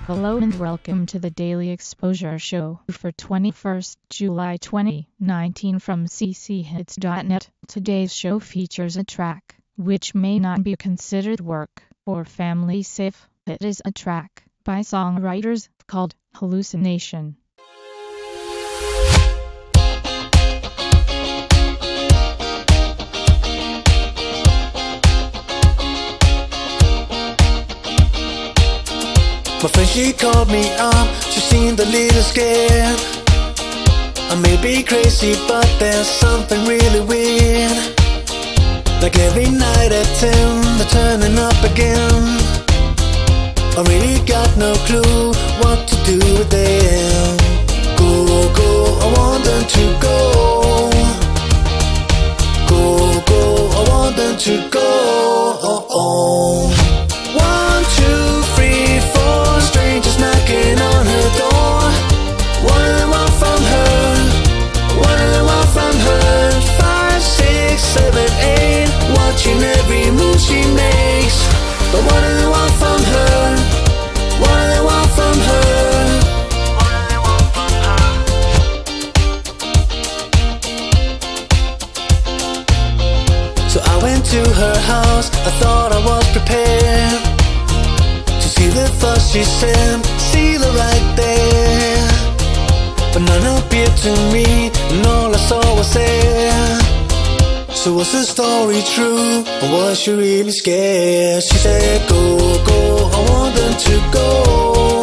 Hello and welcome to the Daily Exposure Show for 21st July 2019 from cchits.net. Today's show features a track which may not be considered work or family safe. It is a track by songwriters called Hallucination. My friend, she called me up, she seemed a little scared. I may be crazy, but there's something really weird. Like every night at 10, they're turning up again. I really got no clue what to do with them. Go, go, I want them to go. Go, go, I want them to go. Oh, oh. 1, 2, 3, 4 strangers knocking on her door. What do they want from her? What do they want from her? 5, 6, 7, 8 watching every move she makes. But what do they want from her? What do they want from her? What do they want from her? So I went to her house, I thought I was prepared to see the thoughts she sent, see her right there. But none appeared to me, and all I saw was there. So was the story true, or was she really scared? She said, go, go, I want them to go.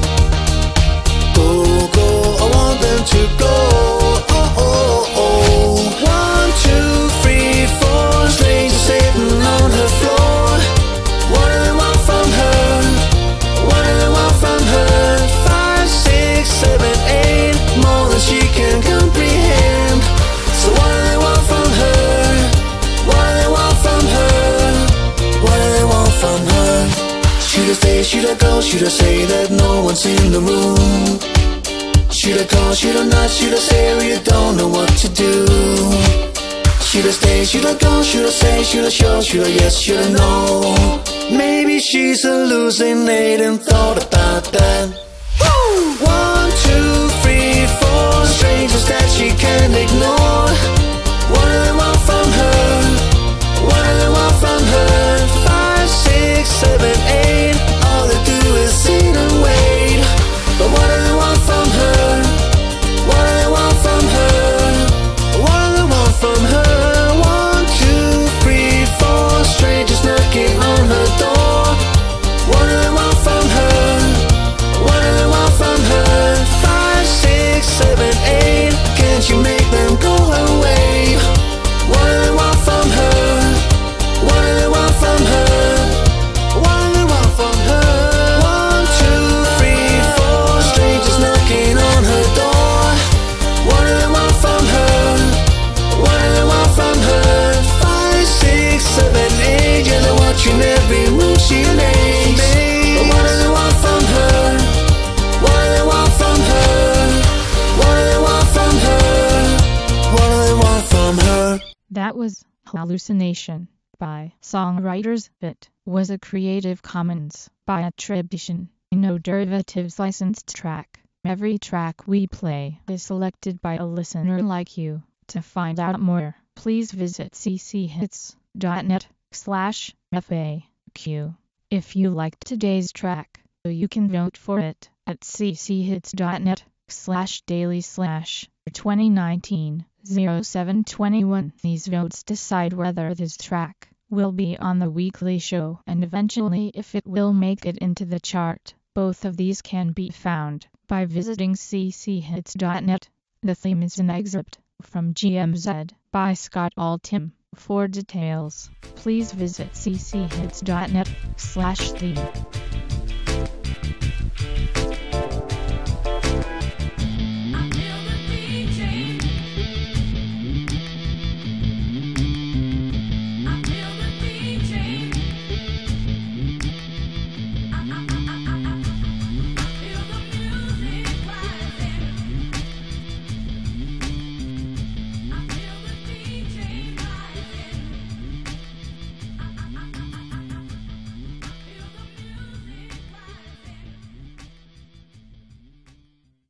Go, go, I want them to go. Oh, oh, oh. 1, 2, 3, 4 strangers sitting on her floor. What do they want from her? What do they want from her? 5, 6, 7, 8 more than she can comprehend. So what do they want from her? What do they want from her? What do they want from her? Should I stay, should I go, should I say that no one's in the room? Should I call, should I not, should I say I really don't know what to do? Should I stay, should I go, should I say, should I show, should I yes, should I no? Maybe she's hallucinating, thought about that. Woo! 1, 2, 3, 4 strangers that she can't ignore. What do they want from her? What do they want from her? 5, 6, 7, 8 all they do is sit and wait. But what do they want from her? What do they want from her? What do they want from her? 1, 2, 3, 4 strangers knocking on her door. What do they want from her? What do they want from her? 5, 6, 7, 8 can't you make them go away? What do they want from her? What do they want from her? What do they want from her? 1, 2, 3, 4 strangers knocking on her door. What do they want from her? What do they want from her? 5, 6, 7, 8 yeah, they're watching every move she makes. But what do they want from her? What do they want from her? What do they want from her? What do they want from her? That was Hallucination by songwriters. It was a Creative Commons by attribution, no derivatives licensed track. Every track we play is selected by a listener like you. To find out more, please visit cchits.net/FAQ. If you liked today's track, you can vote for it at cchits.net/daily/2019-0721. These votes decide whether this track will be on the weekly show and eventually if it will make it into the chart. Both of these can be found by visiting cchits.net. The theme is an excerpt from GMZ by Scott Altham. For details, please visit cchits.net/theme.